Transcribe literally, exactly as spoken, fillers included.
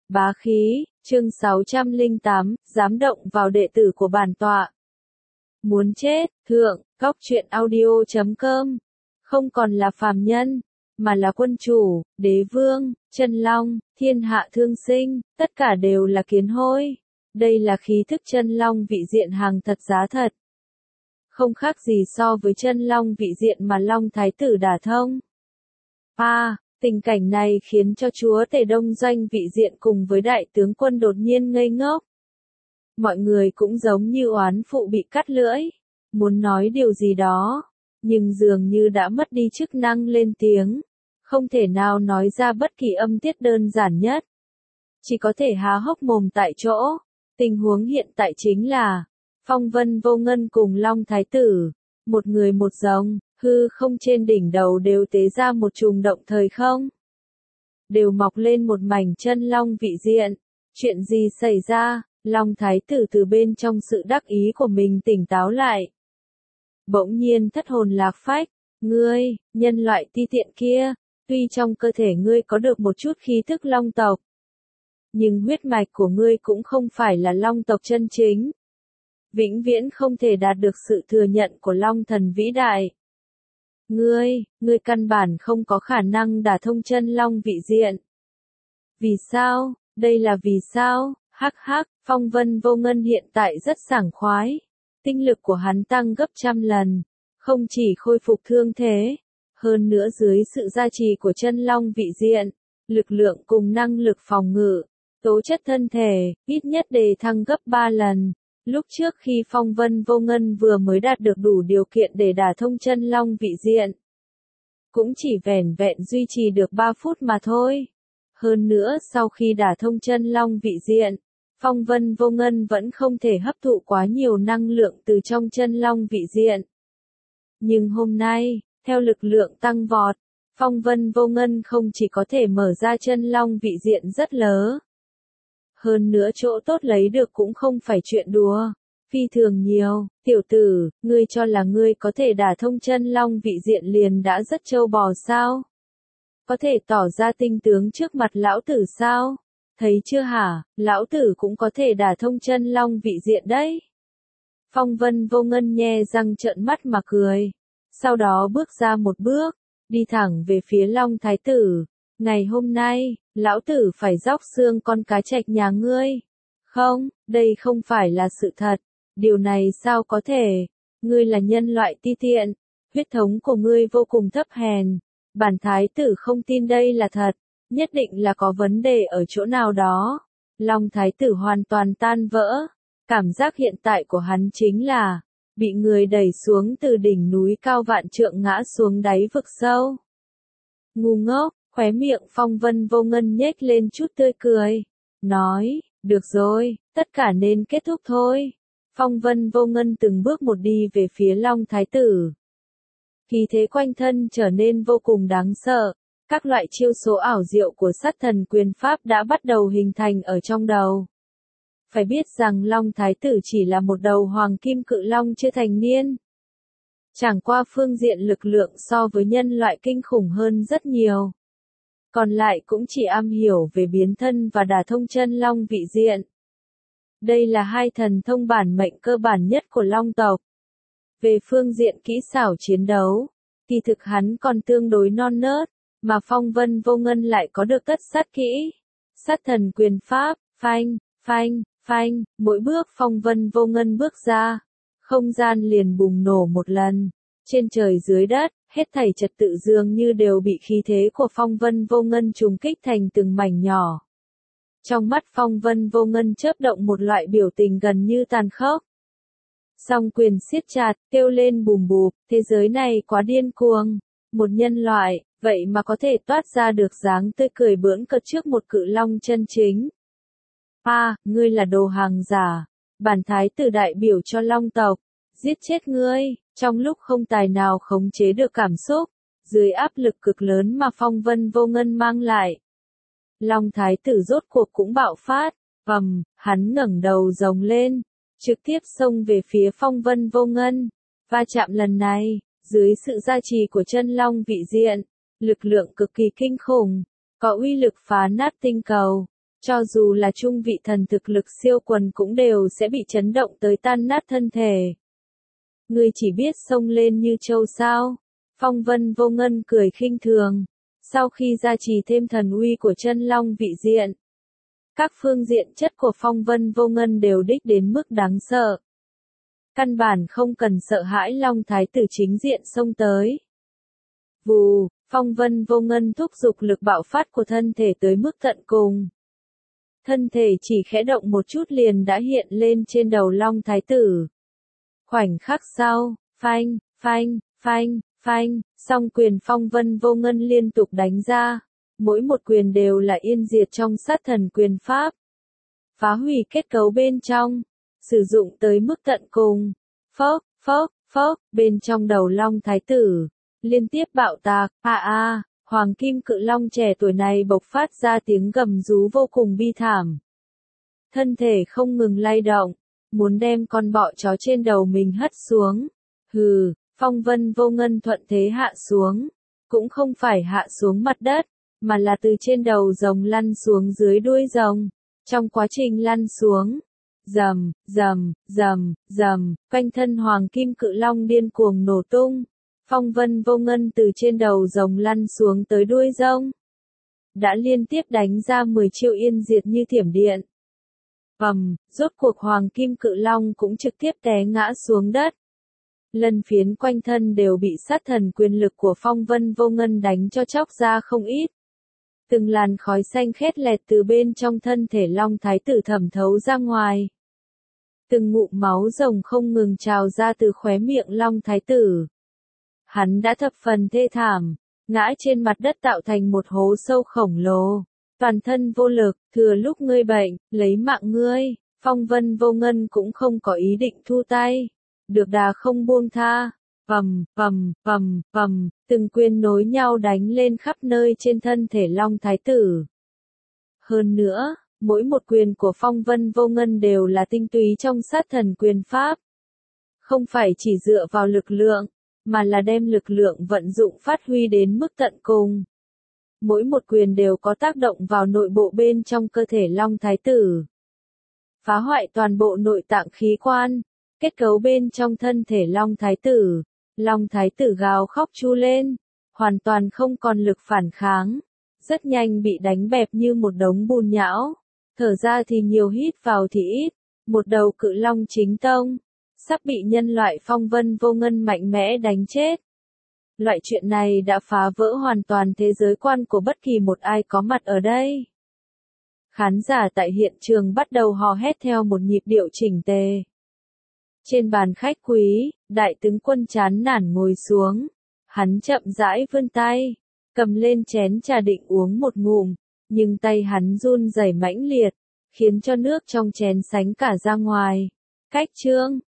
Bá khí, chương sáu trăm lẻ tám, dám động vào đệ tử của bản tọa. Muốn chết, thượng, góc truyện audio chấm com. Không còn là phàm nhân, mà là quân chủ, đế vương, chân long, thiên hạ thương sinh, tất cả đều là kiến hôi. Đây là khí thức chân long vị diện hàng thật giá thật. Không khác gì so với chân long vị diện mà long thái tử đả thông. À, tình cảnh này khiến cho chúa tể Đông Doanh vị diện cùng với đại tướng quân đột nhiên ngây ngốc. Mọi người cũng giống như oán phụ bị cắt lưỡi, muốn nói điều gì đó, nhưng dường như đã mất đi chức năng lên tiếng, không thể nào nói ra bất kỳ âm tiết đơn giản nhất. Chỉ có thể há hốc mồm tại chỗ. Tình huống hiện tại chính là, Phong Vân Vô Ngân cùng Long Thái Tử, một người một rồng, hư không trên đỉnh đầu đều tế ra một trùng động thời không. Đều mọc lên một mảnh chân long vị diện. Chuyện gì xảy ra? Long Thái Tử từ bên trong sự đắc ý của mình tỉnh táo lại. Bỗng nhiên thất hồn lạc phách, ngươi, nhân loại ti tiện kia, tuy trong cơ thể ngươi có được một chút khí thức long tộc, nhưng huyết mạch của ngươi cũng không phải là long tộc chân chính. Vĩnh viễn không thể đạt được sự thừa nhận của long thần vĩ đại. Ngươi, ngươi căn bản không có khả năng đả thông chân long vị diện. Vì sao? Đây là vì sao? Hắc hắc, Phong Vân Vô Ngân hiện tại rất sảng khoái. Tinh lực của hắn tăng gấp trăm lần. Không chỉ khôi phục thương thế, hơn nữa dưới sự gia trì của chân long vị diện, lực lượng cùng năng lực phòng ngự, tố chất thân thể, ít nhất đề thăng gấp ba lần. Lúc trước khi Phong Vân Vô Ngân vừa mới đạt được đủ điều kiện để đả thông chân long vị diện, cũng chỉ vẻn vẹn duy trì được ba phút mà thôi. Hơn nữa sau khi đả thông chân long vị diện, Phong Vân Vô Ngân vẫn không thể hấp thụ quá nhiều năng lượng từ trong chân long vị diện. Nhưng hôm nay, theo lực lượng tăng vọt, Phong Vân Vô Ngân không chỉ có thể mở ra chân long vị diện rất lớn. Hơn nữa chỗ tốt lấy được cũng không phải chuyện đùa, phi thường nhiều. Tiểu tử, ngươi cho là ngươi có thể đả thông chân long vị diện liền đã rất trâu bò sao? Có thể tỏ ra tinh tướng trước mặt lão tử sao? Thấy chưa hả, lão tử cũng có thể đả thông chân long vị diện đấy. Phong Vân Vô Ngân nhe răng trợn mắt mà cười. Sau đó bước ra một bước, đi thẳng về phía Long Thái Tử. Ngày hôm nay, lão tử phải róc xương con cá trạch nhà ngươi. Không, đây không phải là sự thật. Điều này sao có thể? Ngươi là nhân loại ti tiện. Huyết thống của ngươi vô cùng thấp hèn. Bản thái tử không tin đây là thật. Nhất định là có vấn đề ở chỗ nào đó. Long Thái Tử hoàn toàn tan vỡ. Cảm giác hiện tại của hắn chính là bị người đẩy xuống từ đỉnh núi cao vạn trượng ngã xuống đáy vực sâu. Ngu ngốc, khóe miệng Phong Vân Vô Ngân nhếch lên chút tươi cười. Nói, được rồi, tất cả nên kết thúc thôi. Phong Vân Vô Ngân từng bước một đi về phía Long Thái Tử. Khí thế quanh thân trở nên vô cùng đáng sợ. Các loại chiêu số ảo diệu của sát thần quyền pháp đã bắt đầu hình thành ở trong đầu. Phải biết rằng Long Thái Tử chỉ là một đầu hoàng kim cự long chưa thành niên. Chẳng qua phương diện lực lượng so với nhân loại kinh khủng hơn rất nhiều. Còn lại cũng chỉ am hiểu về biến thân và đả thông chân long vị diện. Đây là hai thần thông bản mệnh cơ bản nhất của long tộc. Về phương diện kỹ xảo chiến đấu, thì thực hắn còn tương đối non nớt, mà Phong Vân Vô Ngân lại có được tất sát kỹ. Sát thần quyền pháp, phanh, phanh, phanh, mỗi bước Phong Vân Vô Ngân bước ra, không gian liền bùng nổ một lần. Trên trời dưới đất, hết thảy trật tự dường như đều bị khí thế của Phong Vân Vô Ngân trùng kích thành từng mảnh nhỏ. Trong mắt Phong Vân Vô Ngân chớp động một loại biểu tình gần như tàn khốc. Song quyền siết chặt, kêu lên bùm bụp, thế giới này quá điên cuồng. Một nhân loại, vậy mà có thể toát ra được dáng tươi cười bỡn cợt trước một cự long chân chính. À, ngươi là đồ hàng giả. Bản thái tử đại biểu cho long tộc. Giết chết ngươi. Trong lúc không tài nào khống chế được cảm xúc, dưới áp lực cực lớn mà Phong Vân Vô Ngân mang lại, Long Thái Tử rốt cuộc cũng bạo phát. Ầm, hắn ngẩng đầu rồng lên, trực tiếp xông về phía Phong Vân Vô Ngân. Va chạm lần này, dưới sự gia trì của chân long vị diện, lực lượng cực kỳ kinh khủng, có uy lực phá nát tinh cầu. Cho dù là trung vị thần thực lực siêu quần cũng đều sẽ bị chấn động tới tan nát thân thể. Ngươi chỉ biết xông lên như trâu sao? Phong Vân Vô Ngân cười khinh thường. Sau khi gia trì thêm thần uy của chân long vị diện, các phương diện chất của Phong Vân Vô Ngân đều đích đến mức đáng sợ. Căn bản không cần sợ hãi Long Thái tử chính diện xông tới. Vù, Phong Vân Vô Ngân thúc giục lực bạo phát của thân thể tới mức tận cùng. Thân thể chỉ khẽ động một chút liền đã hiện lên trên đầu Long Thái tử. Khoảnh khắc sau, phanh, phanh, phanh, phanh, song quyền Phong Vân Vô Ngân liên tục đánh ra. Mỗi một quyền đều là yên diệt trong sát thần quyền pháp. Phá hủy kết cấu bên trong. Sử dụng tới mức tận cùng. Phốc, phốc, phốc, bên trong đầu Long Thái tử. Liên tiếp bạo tạc, a a, Hoàng Kim Cự Long trẻ tuổi này bộc phát ra tiếng gầm rú vô cùng bi thảm. Thân thể không ngừng lay động, muốn đem con bọ chó trên đầu mình hất xuống. Hừ, Phong Vân Vô Ngân thuận thế hạ xuống. Cũng không phải hạ xuống mặt đất, mà là từ trên đầu rồng lăn xuống dưới đuôi rồng. Trong quá trình lăn xuống, rầm, rầm, rầm, rầm, quanh thân Hoàng Kim Cự Long điên cuồng nổ tung. Phong Vân Vô Ngân từ trên đầu rồng lăn xuống tới đuôi rồng. Đã liên tiếp đánh ra mười chiêu yên diệt như thiểm điện. Ầm, rốt cuộc Hoàng Kim Cự Long cũng trực tiếp té ngã xuống đất. Lân phiến quanh thân đều bị sát thần quyền lực của Phong Vân Vô Ngân đánh cho chóc ra không ít. Từng làn khói xanh khét lẹt từ bên trong thân thể Long Thái tử thẩm thấu ra ngoài. Từng ngụm máu rồng không ngừng trào ra từ khóe miệng Long Thái tử. Hắn đã thập phần thê thảm, ngã trên mặt đất tạo thành một hố sâu khổng lồ. Toàn thân vô lực, thừa lúc ngươi bệnh, lấy mạng ngươi. Phong Vân Vô Ngân cũng không có ý định thu tay. Được đà không buông tha. Pầm, pầm, pầm, pầm, từng quyền nối nhau đánh lên khắp nơi trên thân thể Long Thái tử. Hơn nữa, mỗi một quyền của Phong Vân Vô Ngân đều là tinh túy trong sát thần quyền pháp. Không phải chỉ dựa vào lực lượng, mà là đem lực lượng vận dụng phát huy đến mức tận cùng. Mỗi một quyền đều có tác động vào nội bộ bên trong cơ thể Long Thái tử. Phá hoại toàn bộ nội tạng khí quan, kết cấu bên trong thân thể Long Thái tử. Long Thái tử gào khóc chu lên, hoàn toàn không còn lực phản kháng. Rất nhanh bị đánh bẹp như một đống bùn nhão. Thở ra thì nhiều hít vào thì ít. Một đầu cự long chính tông. Sắp bị nhân loại Phong Vân Vô Ngân mạnh mẽ đánh chết. Loại chuyện này đã phá vỡ hoàn toàn thế giới quan của bất kỳ một ai có mặt ở đây. Khán giả tại hiện trường bắt đầu hò hét theo một nhịp điệu chỉnh tề. Trên bàn khách quý, đại tướng Quân chán nản ngồi xuống. Hắn chậm rãi vươn tay, cầm lên chén trà định uống một ngụm, nhưng tay hắn run rẩy mãnh liệt, khiến cho nước trong chén sánh cả ra ngoài. Cách chương